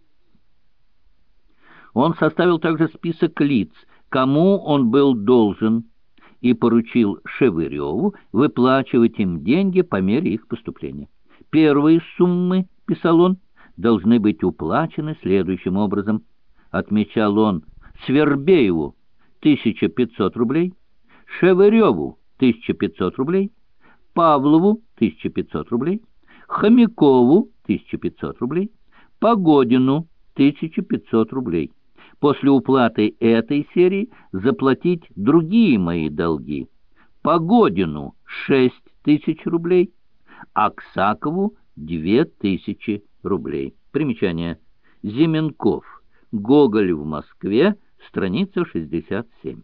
Он составил также список лиц, кому он был должен, и поручил Шевыреву выплачивать им деньги по мере их поступления. Первые суммы, писал он, должны быть уплачены следующим образом. Отмечал он: Свербееву тысяча пятьсот рублей, Шевыреву — тысяча пятьсот рублей, Павлову — тысяча пятьсот рублей, Хомякову — тысяча пятьсот рублей, Погодину — тысяча пятьсот рублей. После уплаты этой серии заплатить другие мои долги. Погодину — шесть тысяч рублей, Аксакову — две тысячи рублей. Примечание. Зименков. Гоголь в Москве. Страница шестьдесят семь.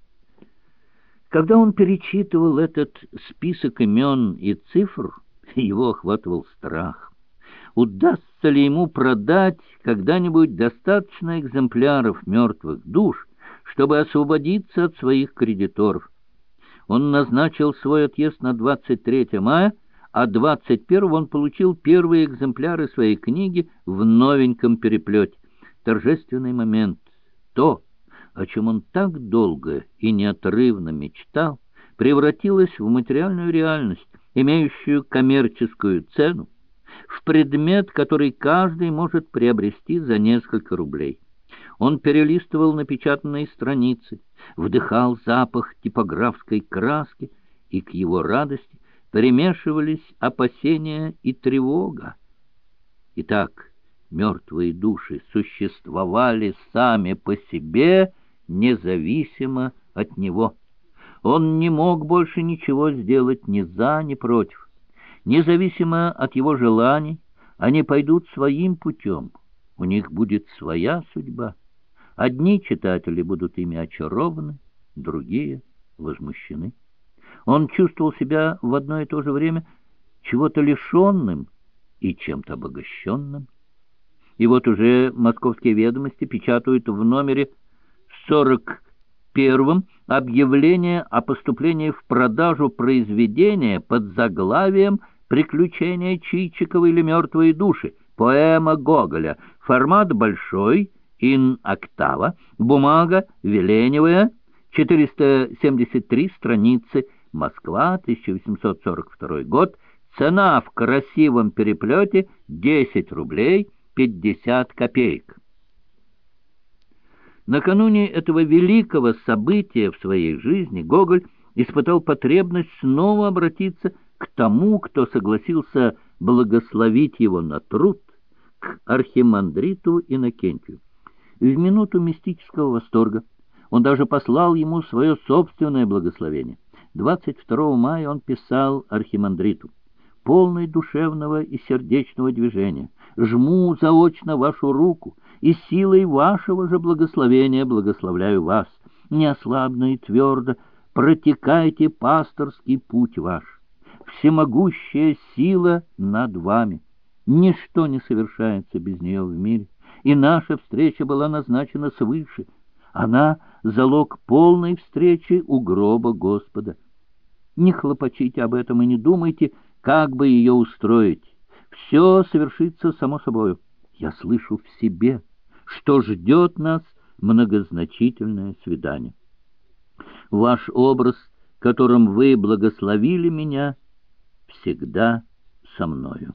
Когда он перечитывал этот список имен и цифр, его охватывал страх. Удастся ли ему продать когда-нибудь достаточно экземпляров «Мертвых душ», чтобы освободиться от своих кредиторов? Он назначил свой отъезд на двадцать третье мая, а двадцать первого он получил первые экземпляры своей книги в новеньком переплете. Торжественный момент. То, о чем он так долго и неотрывно мечтал, превратилось в материальную реальность, имеющую коммерческую цену, в предмет, который каждый может приобрести за несколько рублей. Он перелистывал напечатанные страницы, вдыхал запах типографской краски, и к его радости примешивались опасения и тревога. Итак, мертвые души существовали сами по себе, независимо от него. Он не мог больше ничего сделать ни за, ни против. Независимо от его желаний, они пойдут своим путем. У них будет своя судьба. Одни читатели будут ими очарованы, другие возмущены. Он чувствовал себя в одно и то же время чего-то лишенным и чем-то обогащенным. И вот уже «Московские ведомости» печатают в номере сорок первом объявление о поступлении в продажу произведения под заглавием «Приключения Чичикова или мертвые души», поэма Гоголя, формат большой, ин октава, бумага веленевая, четыреста семьдесят три страницы, Москва, тысяча восемьсот сорок второй год, цена в красивом переплете десять рублей пятьдесят копеек. Накануне этого великого события в своей жизни Гоголь испытал потребность снова обратиться к тому, кто согласился благословить его на труд, к архимандриту Иннокентию. В минуту мистического восторга он даже послал ему свое собственное благословение. двадцать второго мая он писал архимандриту: «Полный душевного и сердечного движения, жму заочно вашу руку, и силой вашего же благословения благословляю вас. Неослабно и твердо протекайте пасторский путь ваш. Всемогущая сила над вами. Ничто не совершается без нее в мире, и наша встреча была назначена свыше. Она — залог полной встречи у гроба Господа. Не хлопочите об этом и не думайте, как бы ее устроить. Все совершится само собою. Я слышу в себе, что ждет нас многозначительное свидание. Ваш образ, которым вы благословили меня, всегда со мною».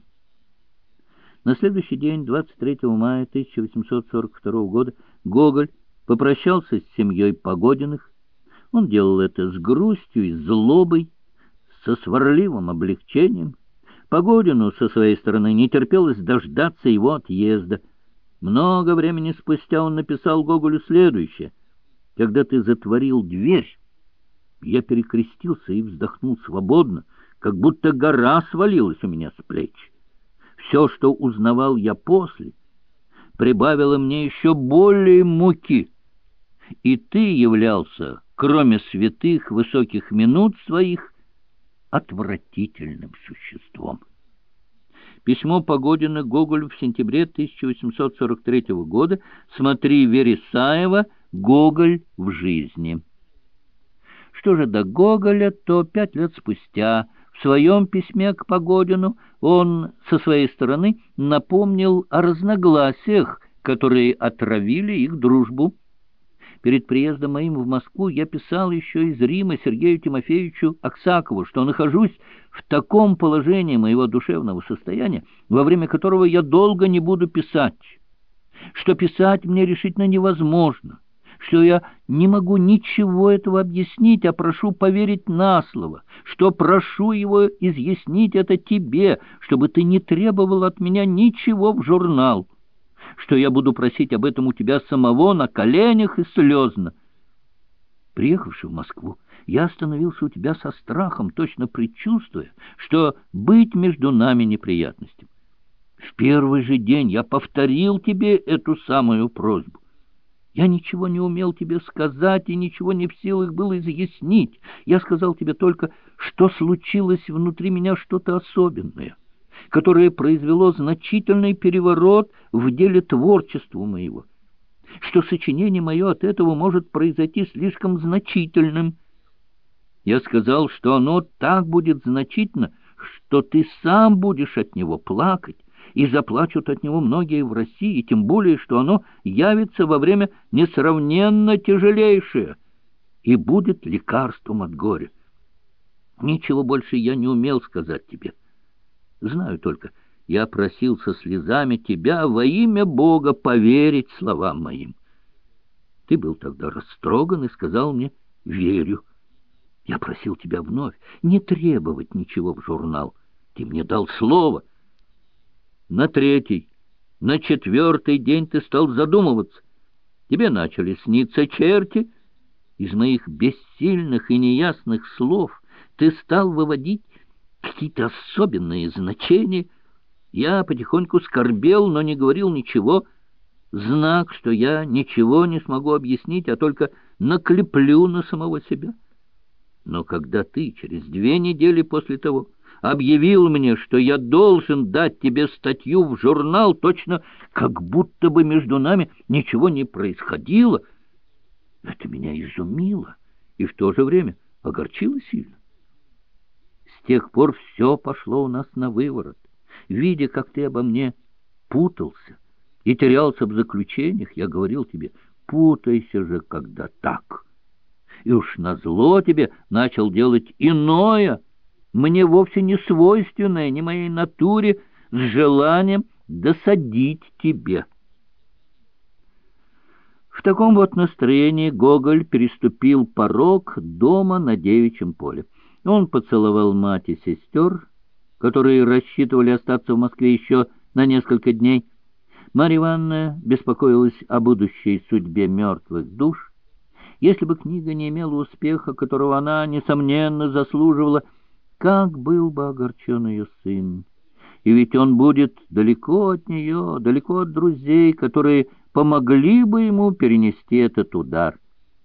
На следующий день, двадцать третьего мая тысяча восемьсот сорок второго года, Гоголь попрощался с семьей Погодиных. Он делал это с грустью и злобой, со сварливым облегчением. Погодину, со своей стороны, не терпелось дождаться его отъезда. Много времени спустя он написал Гоголю следующее: «Когда ты затворил дверь, я перекрестился и вздохнул свободно, как будто гора свалилась у меня с плеч. Все, что узнавал я после, прибавило мне еще более муки. И ты являлся, кроме святых высоких минут своих, отвратительным существом». Письмо Погодина Гоголю в сентябре тысяча восемьсот сорок третьего года. Смотри Вересаева «Гоголь в жизни». Что же до Гоголя, то пять лет спустя в своем письме к Погодину он со своей стороны напомнил о разногласиях, которые отравили их дружбу. Перед приездом моим в Москву я писал еще из Рима Сергею Тимофеевичу Аксакову, что нахожусь в таком положении моего душевного состояния, во время которого я долго не буду писать, что писать мне решительно невозможно, что я не могу ничего этого объяснить, а прошу поверить на слово, что прошу его изъяснить это тебе, чтобы ты не требовал от меня ничего в журнал, что я буду просить об этом у тебя самого на коленях и слезно. Приехавши в Москву, я остановился у тебя со страхом, точно предчувствуя, что быть между нами неприятностью. В первый же день я повторил тебе эту самую просьбу. Я ничего не умел тебе сказать и ничего не в силах был изъяснить. Я сказал тебе только, что случилось внутри меня что-то особенное, которое произвело значительный переворот в деле творчества моего, что сочинение мое от этого может произойти слишком значительным. Я сказал, что оно так будет значительно, что ты сам будешь от него плакать, и заплачут от него многие в России, тем более, что оно явится во время несравненно тяжелейшее и будет лекарством от горя. Ничего больше я не умел сказать тебе. Знаю только, я просил со слезами тебя во имя Бога поверить словам моим. Ты был тогда растроган и сказал мне «верю». Я просил тебя вновь не требовать ничего в журнал. Ты мне дал слово. На третий, на четвертый день ты стал задумываться. Тебе начали сниться черти. Из моих бессильных и неясных слов ты стал выводить какие-то особенные значения. Я потихоньку скорбел, но не говорил ничего. Знак, что я ничего не смогу объяснить, а только наклеплю на самого себя. Но когда ты через две недели после того объявил мне, что я должен дать тебе статью в журнал, точно как будто бы между нами ничего не происходило, это меня изумило и в то же время огорчило сильно. С тех пор все пошло у нас на выворот. Видя, как ты обо мне путался и терялся в заключениях, я говорил тебе, путайся же, когда так. И уж назло тебе начал делать иное, мне вовсе не свойственное ни моей натуре, с желанием досадить тебе. В таком вот настроении Гоголь переступил порог дома на Девичьем поле. Он поцеловал мать и сестер, которые рассчитывали остаться в Москве еще на несколько дней. Марья Ивановна беспокоилась о будущей судьбе мертвых душ. Если бы книга не имела успеха, которого она, несомненно, заслуживала, как был бы огорчен ее сын. И ведь он будет далеко от нее, далеко от друзей, которые помогли бы ему перенести этот удар.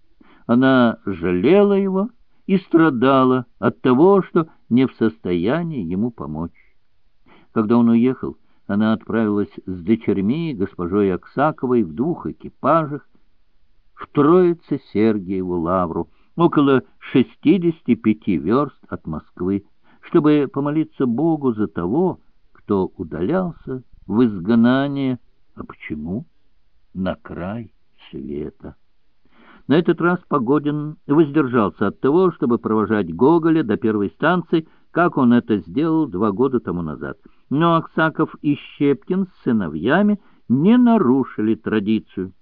Она жалела его и страдала от того, что не в состоянии ему помочь. Когда он уехал, она отправилась с дочерьми, госпожой Аксаковой, в двух экипажах в Троице-Сергиеву лавру, около шестидесяти пяти верст от Москвы, чтобы помолиться Богу за того, кто удалялся в изгнание, а почему? На край света. На этот раз Погодин воздержался от того, чтобы провожать Гоголя до первой станции, как он это сделал два года тому назад. Но Аксаков и Щепкин с сыновьями не нарушили традицию.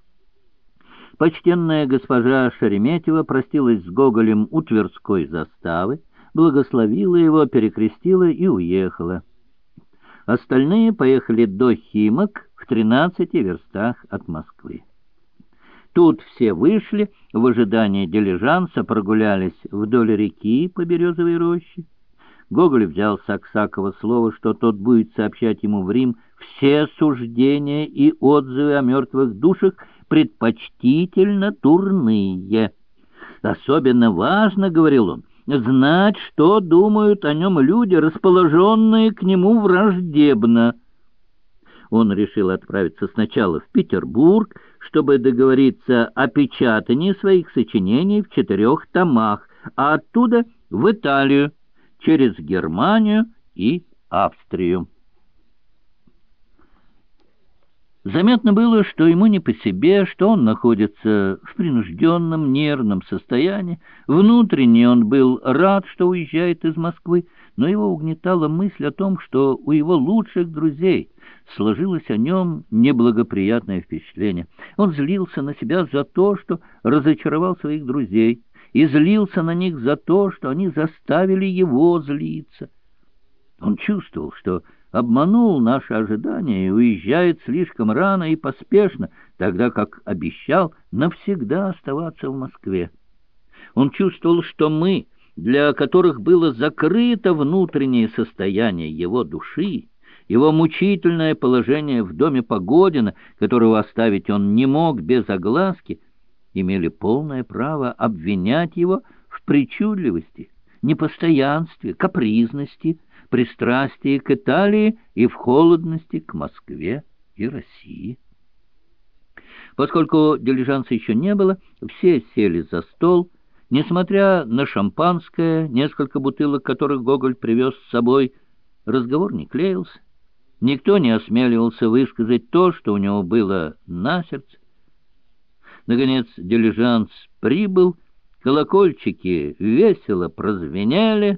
Почтенная госпожа Шереметьева простилась с Гоголем у Тверской заставы, благословила его, перекрестила и уехала. Остальные поехали до Химок в тринадцати верстах от Москвы. Тут все вышли, в ожидании дилижанса прогулялись вдоль реки по Березовой роще. Гоголь взял с Аксакова слово, что тот будет сообщать ему в Рим все суждения и отзывы о мертвых душах, предпочтительно дурные. Особенно важно, — говорил он, — знать, что думают о нем люди, расположенные к нему враждебно. Он решил отправиться сначала в Петербург, чтобы договориться о печатании своих сочинений в четырех томах, а оттуда в Италию, через Германию и Австрию. Заметно было, что ему не по себе, что он находится в принужденном нервном состоянии. Внутренне он был рад, что уезжает из Москвы, но его угнетала мысль о том, что у его лучших друзей, сложилось о нем неблагоприятное впечатление. Он злился на себя за то, что разочаровал своих друзей, и злился на них за то, что они заставили его злиться. Он чувствовал, что обманул наши ожидания и уезжает слишком рано и поспешно, тогда как обещал навсегда оставаться в Москве. Он чувствовал, что мы, для которых было закрыто внутреннее состояние его души, его мучительное положение в доме Погодина, которого оставить он не мог без огласки, имели полное право обвинять его в причудливости, непостоянстве, капризности, пристрастии к Италии и в холодности к Москве и России. Поскольку дилижанса еще не было, все сели за стол. Несмотря на шампанское, несколько бутылок которых Гоголь привез с собой, разговор не клеился. Никто не осмеливался высказать то, что у него было на сердце. Наконец дилижанс прибыл, колокольчики весело прозвенели.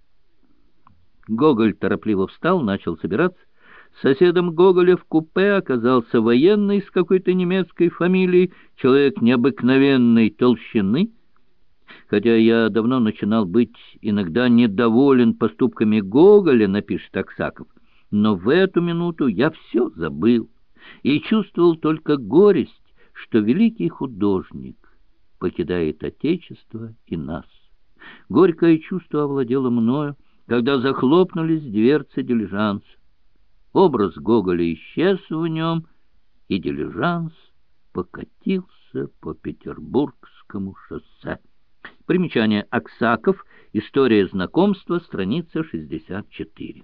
Гоголь торопливо встал, начал собираться. Соседом Гоголя в купе оказался военный с какой-то немецкой фамилией, человек необыкновенной толщины. Хотя я давно начинал быть иногда недоволен поступками Гоголя, напишет Аксаков, но в эту минуту я все забыл и чувствовал только горесть, что великий художник покидает Отечество и нас. Горькое чувство овладело мною, когда захлопнулись дверцы дилижанса. Образ Гоголя исчез в нем, и дилижанс покатился по Петербургскому шоссе. Примечание: Аксаков. История знакомства. Страница шестьдесят четыре.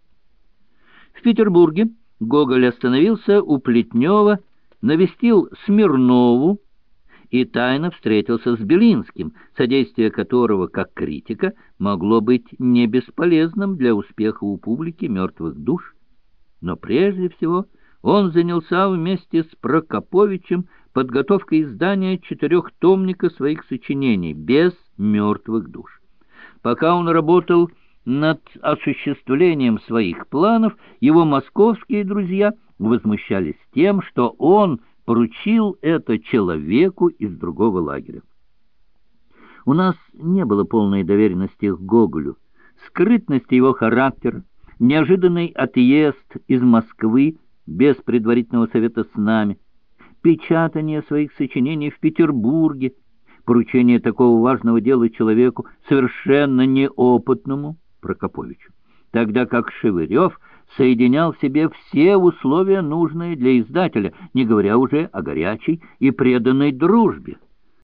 В Петербурге Гоголь остановился у Плетнева, навестил Смирнову и тайно встретился с Белинским, содействие которого, как критика, могло быть не бесполезным для успеха у публики «Мертвых душ». Но прежде всего он занялся вместе с Прокоповичем подготовкой издания четырехтомника своих сочинений без «Мертвых душ». Пока он работал над осуществлением своих планов, его московские друзья возмущались тем, что он поручил это человеку из другого лагеря. У нас не было полной доверенности к Гоголю. Скрытность его характера, неожиданный отъезд из Москвы без предварительного совета с нами, печатание своих сочинений в Петербурге, поручение такого важного дела человеку совершенно неопытному Прокоповичу, тогда как Шевырев соединял в себе все условия, нужные для издателя, не говоря уже о горячей и преданной дружбе.